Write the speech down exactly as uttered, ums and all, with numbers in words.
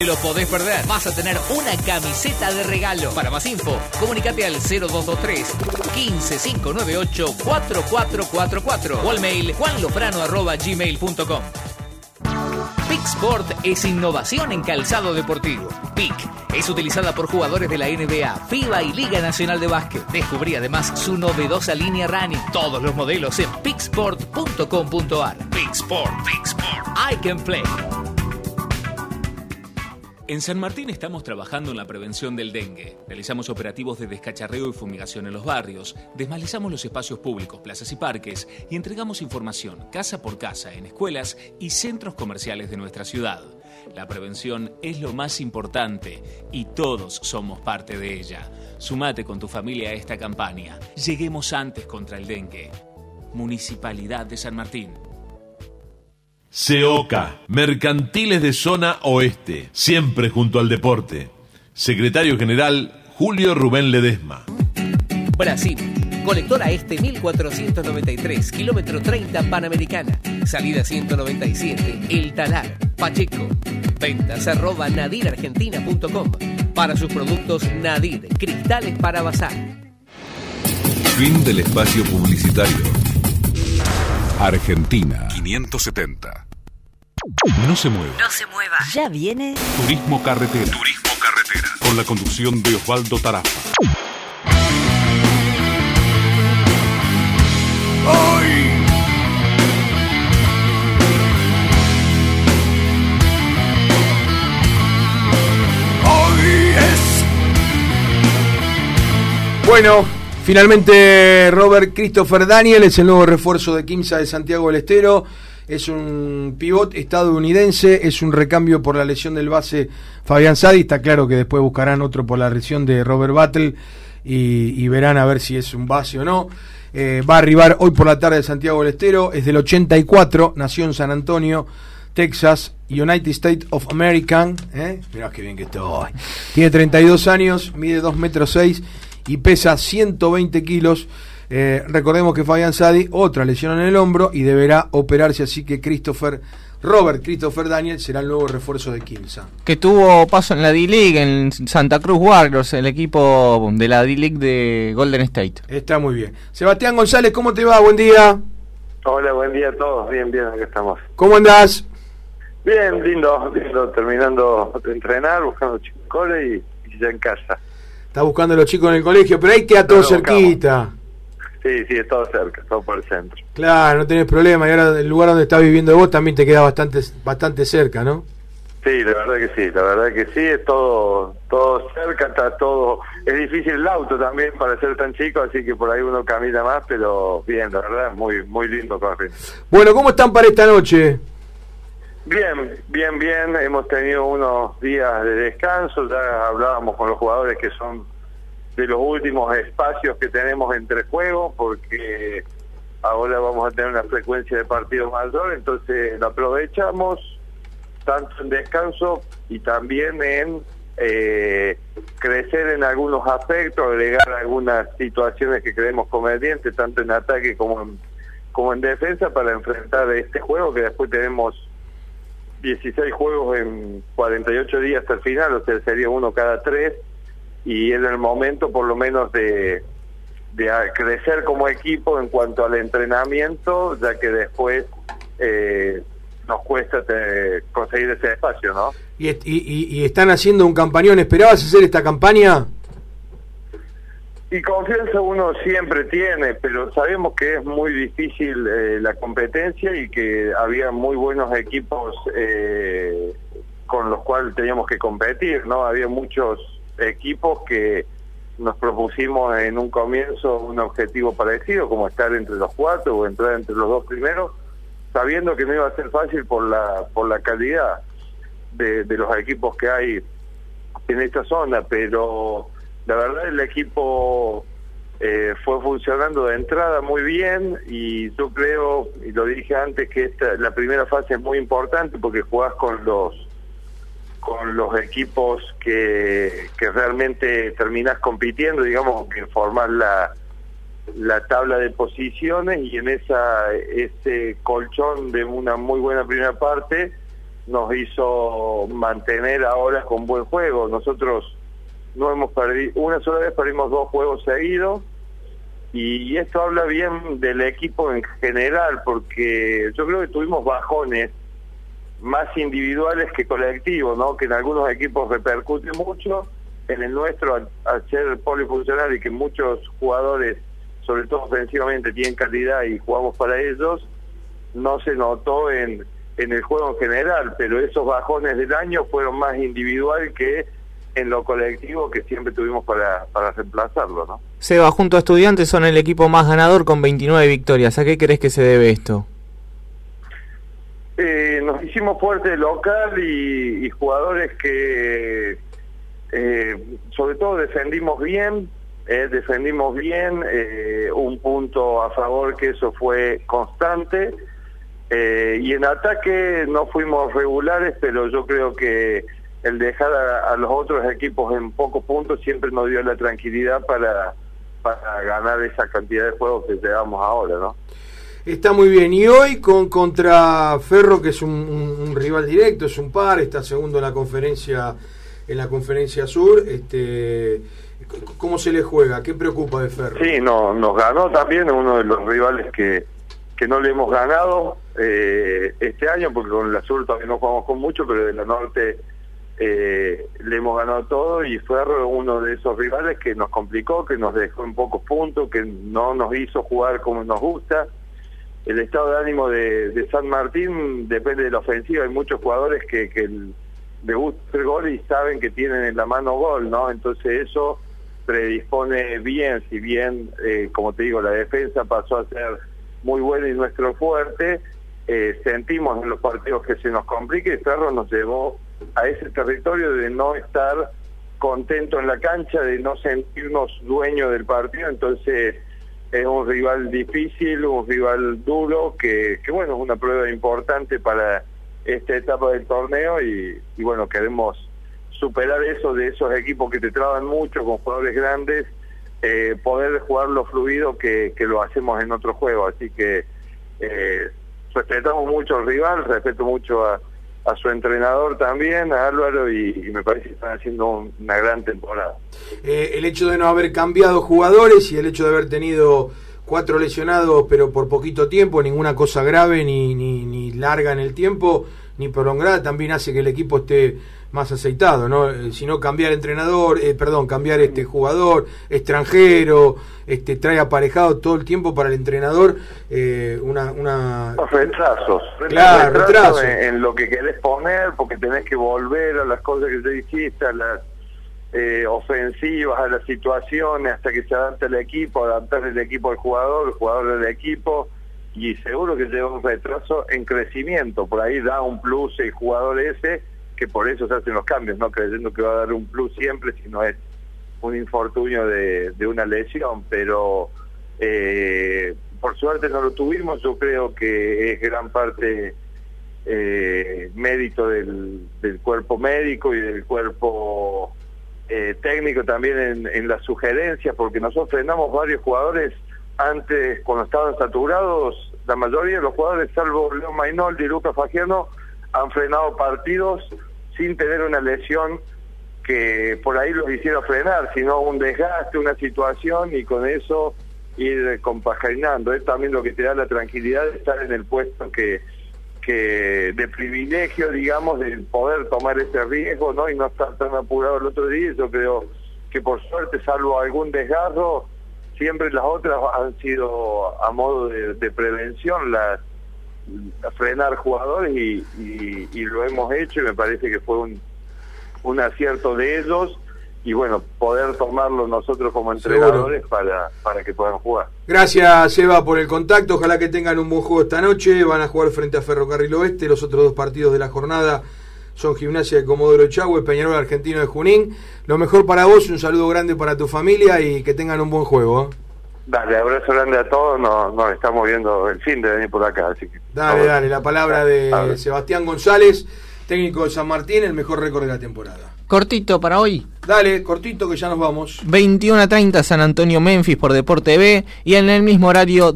lo podés perder. Vas a tener una camiseta de regalo. Para más info, comunicate al cero dos dos tres, quince, cinco nueve ocho, cuatro cuatro cuatro cuatro o al mail juanlofrano arroba gmail punto com. Peak Sport es innovación en calzado deportivo. Peak es utilizada por jugadores de la N B A, FIBA y Liga Nacional de Básquet. Descubrí además su novedosa línea running. Todos los modelos en peak sport punto com punto a r. Peak Sport, Peak Sport. I can play. En San Martín estamos trabajando en la prevención del dengue. Realizamos operativos de descacharreo y fumigación en los barrios, desmalizamos los espacios públicos, plazas y parques y entregamos información casa por casa en escuelas y centros comerciales de nuestra ciudad. La prevención es lo más importante y todos somos parte de ella. Sumate con tu familia a esta campaña. Lleguemos antes contra el dengue. Municipalidad de San Martín. SEOCA, Mercantiles de Zona Oeste, siempre junto al deporte. Secretario General Julio Rubén Ledesma. Brasil, colectora este mil cuatrocientos noventa y tres, kilómetro treinta Panamericana, salida ciento noventa y siete, El Talar, Pacheco. Ventas arroba nadirargentina punto com. Para sus productos Nadir, cristales para bazar. Fin del espacio publicitario. Argentina quinientos setenta. No se mueva. No se mueva. Ya viene Turismo Carretera. Turismo Carretera. Con la conducción de Osvaldo Tarafa. ¡Hoy! ¡Hoy es! Bueno, finalmente Robert Christopher Daniel es el nuevo refuerzo de Quimsa de Santiago del Estero. Es un pivot estadounidense, es un recambio por la lesión del base Fabián Sadi. Está claro que después buscarán otro por la lesión de Robert Battle y, y verán a ver si es un base o no. Eh, va a arribar hoy por la tarde de Santiago del Estero. Es del ochenta y cuatro, nació en San Antonio, Texas, United States of America. ¿eh? Mirá qué bien que estoy. Tiene treinta y dos años, mide dos metros seis y pesa ciento veinte kilos. Eh, recordemos que Fabián Sadi, otra lesión en el hombro y deberá operarse, así que Christopher, Robert Christopher Daniel será el nuevo refuerzo de Quimsa. Que tuvo paso en la D-League, en Santa Cruz Warriors, el equipo de la D-League de Golden State. Está muy bien. Sebastián González, ¿cómo te va? Buen día. Hola, buen día a todos. Bien, bien, aquí estamos. ¿Cómo andás? Bien, lindo, lindo, terminando de entrenar, buscando chicos en cole y, y ya en casa. Estás buscando a los chicos en el colegio, pero ahí queda todo cerquita. Sí, sí, es todo cerca, todo por el centro. Claro, no tenés problema. Y ahora el lugar donde estás viviendo vos también te queda bastante bastante cerca, ¿no? Sí, la verdad que sí, la verdad que sí, es todo todo cerca, está todo... Es difícil el auto también para ser tan chico, así que por ahí uno camina más, pero bien, la verdad, muy muy lindo correr. Bueno, ¿cómo están para esta noche? Bien, bien, bien, hemos tenido unos días de descanso, ya hablábamos con los jugadores que son de los últimos espacios que tenemos entre juegos, porque ahora vamos a tener una frecuencia de partidos mayor, entonces lo aprovechamos tanto en descanso y también en eh, crecer en algunos aspectos, agregar algunas situaciones que creemos convenientes, tanto en ataque como en, como en defensa, para enfrentar este juego, que después tenemos dieciséis juegos en cuarenta y ocho días hasta el final, o sea, sería uno cada tres, y en el momento por lo menos de, de crecer como equipo en cuanto al entrenamiento, ya que después eh, nos cuesta te, conseguir ese espacio, ¿no? Y, y, y están haciendo un campañón. ¿Esperabas hacer esta campaña? Y confianza uno siempre tiene, pero sabemos que es muy difícil eh, la competencia y que había muy buenos equipos eh, con los cuales teníamos que competir, ¿no? Había muchos equipos que nos propusimos en un comienzo un objetivo parecido, como estar entre los cuatro o entrar entre los dos primeros, sabiendo que no iba a ser fácil por la por la calidad de, de los equipos que hay en esta zona, pero la verdad el equipo eh, fue funcionando de entrada muy bien, y yo creo, y lo dije antes, que esta, la primera fase es muy importante porque jugás con los con los equipos que, que realmente terminás compitiendo, digamos, que formás la, la tabla de posiciones, y en esa ese colchón de una muy buena primera parte nos hizo mantener ahora con buen juego. Nosotros no hemos perdido, una sola vez perdimos dos juegos seguidos, y esto habla bien del equipo en general, porque yo creo que tuvimos bajones más individuales que colectivos, ¿no? Que en algunos equipos repercute mucho, en el nuestro, al, al ser polifuncional y que muchos jugadores, sobre todo ofensivamente, tienen calidad y jugamos para ellos, no se notó en, en el juego en general, pero esos bajones del año fueron más individual que en lo colectivo, que siempre tuvimos para, para reemplazarlo, ¿no? Seba, junto a Estudiantes son el equipo más ganador con veintinueve victorias. ¿A qué crees que se debe esto? Eh, nos hicimos fuerte local y, y jugadores que eh, sobre todo defendimos bien, eh, defendimos bien, eh, un punto a favor que eso fue constante, eh, y en ataque no fuimos regulares, pero yo creo que el dejar a, a los otros equipos en pocos puntos siempre nos dio la tranquilidad para, para ganar esa cantidad de juegos que llevamos ahora, ¿no? Está muy bien. Y hoy con contra Ferro, que es un, un, un rival directo, es un par, está segundo en la conferencia en la conferencia sur, este, ¿cómo se le juega? ¿Qué preocupa de Ferro? Sí, no, nos ganó también uno de los rivales que, que no le hemos ganado eh, este año, porque con la sur todavía no jugamos con mucho, pero de la norte eh, le hemos ganado todo, y Ferro es uno de esos rivales que nos complicó, que nos dejó en pocos puntos, que no nos hizo jugar como nos gusta. El estado de ánimo de, de San Martín depende de la ofensiva. Hay muchos jugadores que, que les gusta el gol y saben que tienen en la mano gol, ¿no? Entonces eso predispone bien, si bien, eh, como te digo, la defensa pasó a ser muy buena y nuestro fuerte, eh, sentimos en los partidos que se nos complica, y Ferro nos llevó a ese territorio de no estar contento en la cancha, de no sentirnos dueños del partido. Entonces es un rival difícil, un rival duro, que, que bueno, es una prueba importante para esta etapa del torneo, y, y bueno, queremos superar eso de esos equipos que te traban mucho, con jugadores grandes, eh, poder jugar lo fluido que, que lo hacemos en otro juego. Así que eh, respetamos mucho al rival, respeto mucho a, a su entrenador también, a Álvaro, y, y me parece que están haciendo un, una gran temporada. Eh, el hecho de no haber cambiado jugadores y el hecho de haber tenido cuatro lesionados, pero por poquito tiempo, ninguna cosa grave ni, ni, ni larga en el tiempo, ni prolongada, también hace que el equipo esté más aceitado, ¿no? Eh, si no, cambiar entrenador, eh, perdón, cambiar este jugador extranjero, este trae aparejado todo el tiempo para el entrenador eh, una, una... Los retrasos, claro, retrasos retrasos en, en lo que querés poner, porque tenés que volver a las cosas que te dijiste, a las eh, ofensivas, a las situaciones, hasta que se adapte el equipo, adaptar el equipo al jugador, el jugador al equipo, y seguro que lleva un retraso en crecimiento. Por ahí da un plus el jugador ese, que por eso se hacen los cambios, no creyendo que va a dar un plus siempre, sino es un infortunio de, de una lesión. Pero eh, por suerte no lo tuvimos. Yo creo que es gran parte eh, mérito del, del cuerpo médico y del cuerpo eh, técnico también en, en las sugerencias, porque nosotros frenamos varios jugadores antes, cuando estaban saturados. La mayoría de los jugadores, salvo Leo Mainoldi y Lucas Fagiano, han frenado partidos sin tener una lesión que por ahí los hiciera frenar, sino un desgaste, una situación, y con eso ir compaginando. Es también lo que te da la tranquilidad de estar en el puesto que, que de privilegio, digamos, de poder tomar ese riesgo, ¿no? Y no estar tan apurado el otro día. Yo creo que por suerte, salvo algún desgarro, siempre las otras han sido a modo de, de prevención, las a frenar jugadores, y, y, y lo hemos hecho, y me parece que fue un, un acierto de ellos, y bueno, poder tomarlo nosotros como entrenadores para, para que puedan jugar. Gracias, Eva, por el contacto. Ojalá que tengan un buen juego esta noche. Van a jugar frente a Ferrocarril Oeste. Los otros dos partidos de la jornada son Gimnasia de Comodoro Chagüe, Peñarol Argentino de Junín. Lo mejor para vos, un saludo grande para tu familia, y que tengan un buen juego, ¿eh? Dale, abrazo grande a todos. Nos no, estamos viendo el fin de venir por acá, así que dale, dale, la palabra de dale. Sebastián González, técnico de San Martín, el mejor récord de la temporada. Cortito para hoy. Dale, cortito, que ya nos vamos. veintiuno a treinta San Antonio Memphis por Deporte B, y en el mismo horario